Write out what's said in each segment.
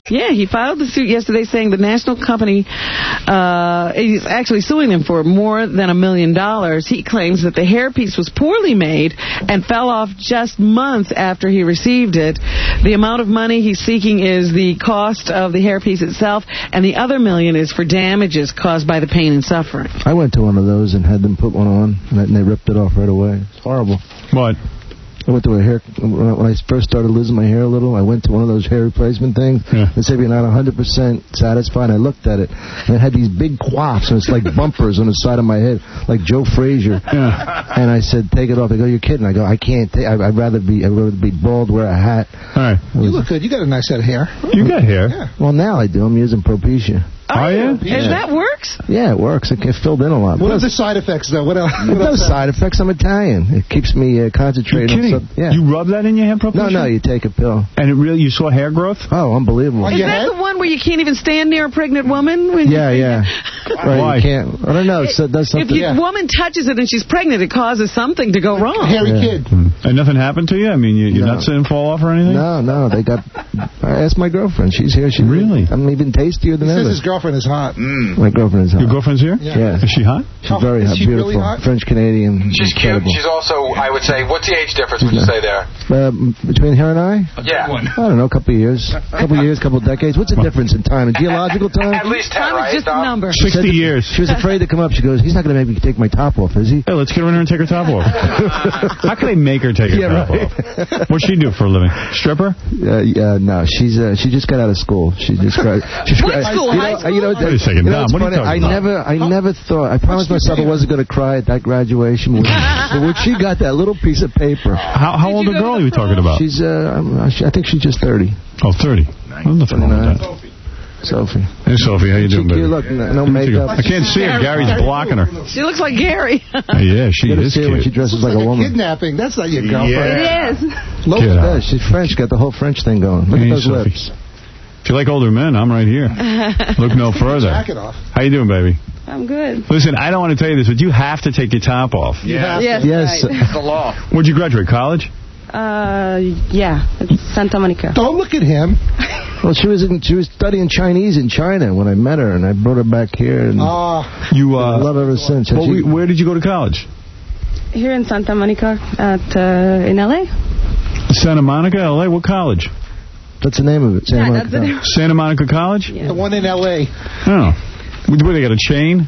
Yeah, he filed the suit yesterday saying the national company is actually suing them for more than $1 million. He claims that the hairpiece was poorly made and fell off just months after he received it. The amount of money he's seeking is the cost of the hairpiece itself, and the other $1 million is for damages caused by the pain and suffering. I went to one of those and had them put one on, and they ripped it off right away. It's horrible. What? I went to a hair, when I first started losing my hair a little, I went to one of those hair replacement things. Yeah. They said you're not 100% satisfied. I looked at it, and it had these big quaffs, and it's like bumpers on the side of my head, like Joe Frazier. Yeah. And I said, take it off. They go, you're kidding. I go, I can't take. I'd rather be bald, wear a hat. All right. You look good. You got a nice head of hair. You got hair. Yeah. Well, now I do. I'm using Propecia. Oh, yeah? And that works? Yeah, it works. It filled in a lot. What are the side effects, though? What else? No side effects. I'm Italian. It keeps me concentrated. You're kidding? Yeah. You rub that in your hair, Propecia? No, you take a pill. And it really, you saw hair growth? Oh, unbelievable. Is that the one where you can't even stand near a pregnant woman? Yeah. Right, Why? You can't. I don't know. So it does something. If a woman touches it and she's pregnant, it causes something to go wrong. Hairy kid. And nothing happened to you? I mean, your nuts didn't fall off or anything? No. They got. I asked my girlfriend. She's here. Really? I'm even tastier than He ever. says his girlfriend is hot. My girlfriend is hot. Your girlfriend here? Yeah. Is she hot? She's very hot. Is she Beautiful. really hot? French Canadian. She's cute. She's also, I would say, what's the age difference would you say there? Between her and I? Yeah. I don't know, a couple of years. Couple of decades. What's the difference in time? In geological time? At least 10, Time right? is just a number. 60 years. She was afraid to come up. She goes, he's not going to make me take my top off, is he? Hey, let's get her in here and take her top off. How can they make her take her top off? What's she do for a living? Stripper? No, she just got out of school. She just got. What school? High school? Wait a second, Dom, what are you talking about? I never thought. I promised myself I wasn't going to cry at that graduation. But when she got that little piece of paper. How old a girl are you talking about? She's. I think she's just 30. Oh, 30. Well, nothing wrong with that. Sophie. Hey, Sophie, how you doing, baby? Look, no makeup. I can't see her. Gary's blocking her. She looks like Gary. Yeah, she is see her when she cute. dresses like a woman. Kidnapping. That's not your girlfriend. It is. Look at that. She's French. Got the whole French thing going. Look at those Sophie. lips. If you like older men, I'm right here. Look no further. Jacket off. How you doing, baby? I'm good. Listen, I don't want to tell you this, but you have to take your top off. Yeah. Yes. Yes. Right. It's the law. Where'd you graduate? College? Yeah. It's Santa Monica. Don't look at him. Well, she was studying Chinese in China when I met her, and I brought her back here, and You I love her ever since. Well, where did you go to college? Here in Santa Monica in L.A. Santa Monica, L.A. What college? That's the name of it. Santa Monica. That's the name. Santa Monica College? Yeah. The one in L.A. Oh. Where, they got a chain?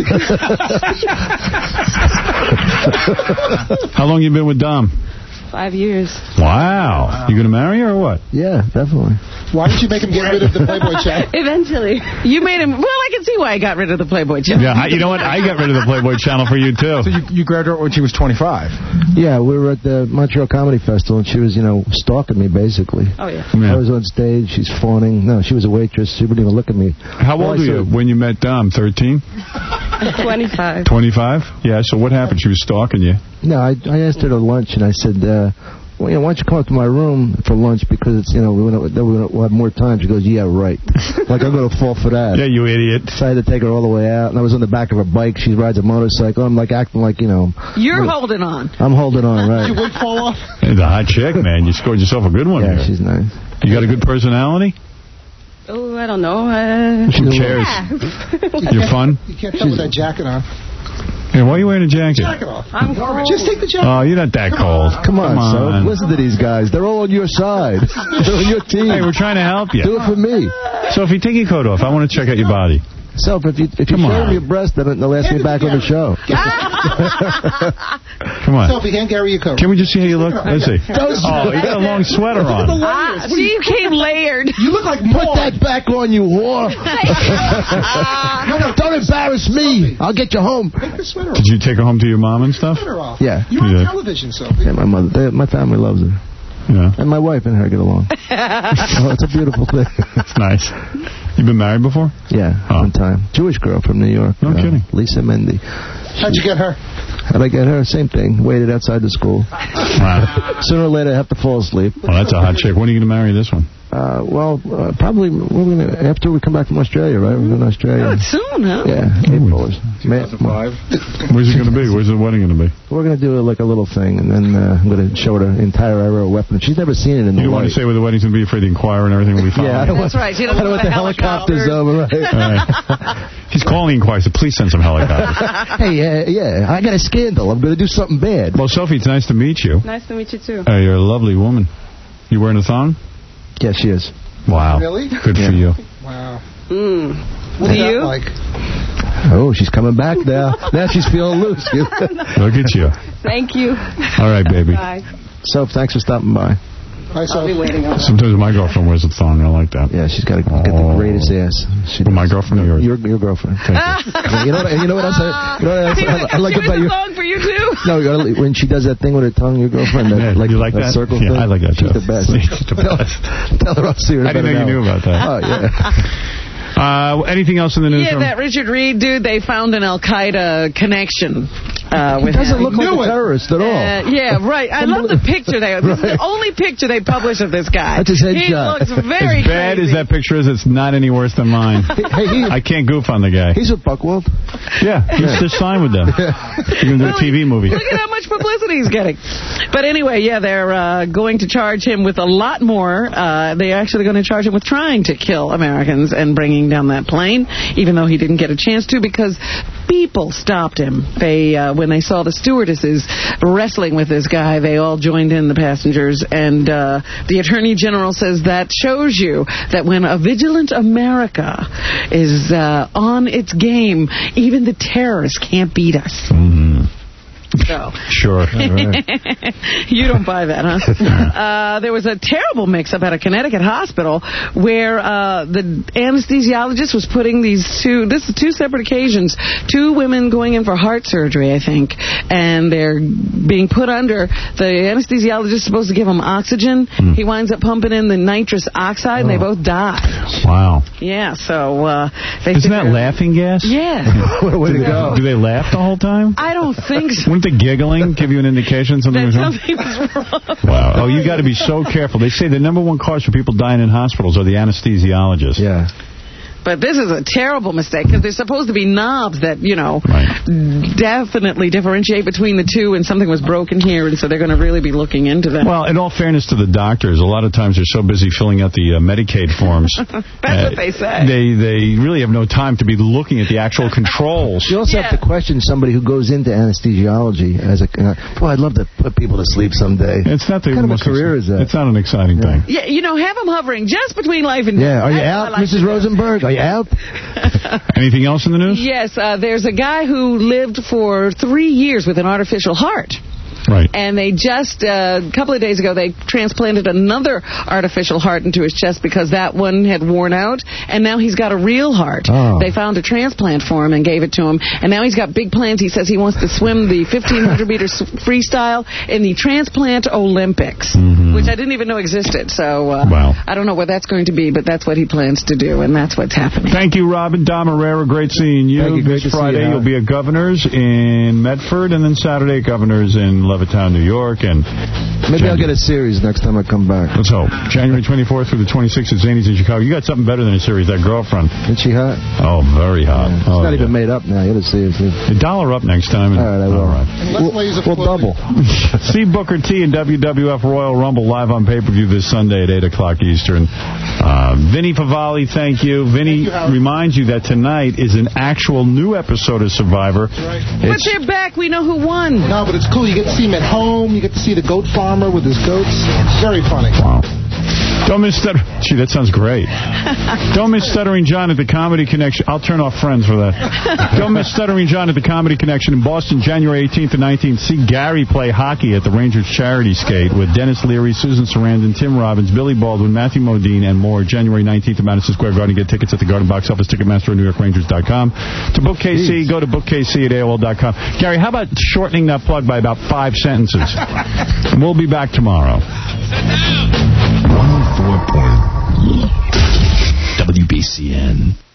How long you been with Dom? 5 years. Wow. You going to marry her or what? Yeah, definitely. Why didn't you make him get rid of the Playboy channel? Eventually. You made him... Well, I can see why I got rid of the Playboy channel. Yeah, you know what? I got rid of the Playboy channel for you, too. So you graduated when she was 25? Yeah, we were at the Montreal Comedy Festival, and she was, stalking me, basically. Oh, yeah. I was on stage. She's fawning. No, she was a waitress. She wouldn't even look at me. How old were you when you met Dom? 13? 25. 25? Yeah, so what happened? She was stalking you. No, I asked her to lunch, and I said, why don't you come up to my room for lunch, because it's, we'll have more time. She goes, yeah, right. Like, I'm going to fall for that. Yeah, you idiot. So I had to take her all the way out, and I was on the back of her bike. She rides a motorcycle. I'm like acting like, You're holding on. I'm holding on, right. Did your wig fall off? Hey, the hot chick, man. You scored yourself a good one Yeah, here. she's nice. You got a good personality? Oh, I don't know. Who cares? You're fun? You can't tell with that jacket on. Hey, why are you wearing a jacket? Jacket off. I'm cold. Just take the jacket Oh, you're not that cold. Come on, son. Listen to these guys. They're all on your side. They're on your team. Hey, we're trying to help you. Do it for me. Sophie, take your coat off. I want to check out your body. So if you show them your breast, then they'll ask me back on the show. Come on. Sophie, hand Gary your coat. Can we just see how you look? Let's see. Oh, you got a long sweater on. She came layered. You look like Put that back on, you whore. No, don't embarrass me. I'll get you home. Take the sweater off. Did you take her home to your mom and stuff? Sweater off. Yeah. You're on Yeah. television, Sophie. Yeah, my family loves her. Yeah. And my wife and her get along. Oh, it's a beautiful thing. It's nice. You been married before? Yeah, one time. Jewish girl from New York. No kidding. Lisa Mendy. How'd you get her? How'd I get her? Same thing. Waited outside the school. Wow. Sooner or later, I have to fall asleep. Well, that's a hot chick. When are you going to marry this one? Probably after we come back from Australia, right? We're going to Australia. Oh, it's soon, huh? Yeah, April. 2005. Where's it going to be? Where's the wedding going to be? We're going to do like a little thing, and then I'm going to show her the entire aerial weapon. She's never seen it in the You don't want to say where the wedding's going to be, afraid the Inquirer and everything will be following. Yeah, I don't want, That's right. You don't I don't want the helicopters over. Right. He's calling the Inquirer, so please send some helicopters. Hey, I got a scandal. I'm going to do something bad. Well, Sophie, it's nice to meet you. Nice to meet you, too. You're a lovely woman. You wearing a thong? Yeah, she is. Wow. Really? Good for you. Wow. What's that like? Oh, she's coming back now. Now she's feeling loose. Look at you. Thank you. All right, baby. Bye. So, thanks for stopping by. I'll be waiting on Sometimes my girlfriend wears a thong. I like that. Yeah, she's got get the greatest ass. My girlfriend or yours? Your girlfriend. You know what else? I like about you. Song for you too. No, when she does that thing with her tongue, your girlfriend. You like that? Circle yeah, thing. I like that. She's the best. Tell her I'll see her. I didn't know you knew about that. Oh yeah. Anything else in the news? Yeah, that Richard Reed dude, they found an Al-Qaeda connection with him. Doesn't look like a terrorist at all. Yeah, right. I love the picture they This is the only picture they publish of this guy. That's his headshot. He looks very As bad crazy. as that picture is, it's not any worse than mine. I can't goof on the guy. He's with Buchwald. Yeah, he's just signed with them. He's going to do a TV movie. Look at how much publicity he's getting. But anyway, yeah, they're going to charge him with a lot more. They're actually going to charge him with trying to kill Americans and bringing down that plane, even though he didn't get a chance to, because people stopped him. They, when they saw the stewardesses wrestling with this guy, they all joined in, the passengers, and the Attorney General says that shows you that when a vigilant America is on its game, even the terrorists can't beat us. So. Sure. You don't buy that, huh? There was a terrible mix-up at a Connecticut hospital where the anesthesiologist was putting these this is two separate occasions, two women going in for heart surgery, I think, and they're being put under. The anesthesiologist is supposed to give them oxygen. He winds up pumping in the nitrous oxide, and they both die. Wow. Yeah, so Isn't that laughing gas? Yeah. Way to go. Do they laugh the whole time? I don't think so. Wouldn't the giggling give you an indication something was wrong? Something was wrong. Wow. Oh, you got to be so careful. They say the number one cause for people dying in hospitals are the anesthesiologists. Yeah. But this is a terrible mistake, because there's supposed to be knobs that, definitely differentiate between the two, and something was broken here, and so they're going to really be looking into that. Well, in all fairness to the doctors, a lot of times they're so busy filling out the Medicaid forms. That's what they say. They really have no time to be looking at the actual controls. You also have to question somebody who goes into anesthesiology as a... I'd love to put people to sleep someday. It's not the what kind of a most career is that? It's not an exciting thing. Yeah, have them hovering just between life and death. Yeah, are you out, Mrs. Rosenberg? Are you out? Anything else in the news? Yes, there's a guy who lived for 3 years with an artificial heart. Right. And they just, a couple of days ago, they transplanted another artificial heart into his chest because that one had worn out, and now he's got a real heart. Oh. They found a transplant for him and gave it to him, and now he's got big plans. He says he wants to swim the 1,500-meter freestyle in the Transplant Olympics, which I didn't even know existed. So I don't know what that's going to be, but that's what he plans to do, and that's what's happening. Thank you, Robin. Dom Herrera, great seeing you. Thank you. Great this to Friday, see you, you'll be at Governor's in Medford, and then Saturday at Governor's in Levittown, New York. And maybe I'll get a series next time I come back. Let's hope. January 24th through the 26th at Zany's in Chicago. You got something better than a series, that girlfriend. Isn't she hot? Oh, very hot. Yeah. It's not even made up now. You got to see it. $1 up next time. All right, I will. All right. We'll double. See Booker T and WWF Royal Rumble live on pay-per-view this Sunday at 8 o'clock Eastern. Vinny Favali, thank you. Vinny reminds you that tonight is an actual new episode of Survivor. But they're back. We know who won. No, but it's cool. You get to see him at home. You get to see the goat farmer with his goats. It's very funny. Wow. Don't miss Gee, that sounds great. Don't miss Stuttering John at the Comedy Connection. I'll turn off Friends for that. Don't miss Stuttering John at the Comedy Connection in Boston, January 18th and 19th. See Gary play hockey at the Rangers Charity Skate with Dennis Leary, Susan Sarandon, Tim Robbins, Billy Baldwin, Matthew Modine, and more. January 19th at Madison Square Garden. Get tickets at the Garden Box Office, Ticketmaster, and NewYorkRangers.com. To book KC, go to bookKC at AOL.com. Gary, how about shortening that plug by about 5 sentences? We'll be back tomorrow. 104. WBCN.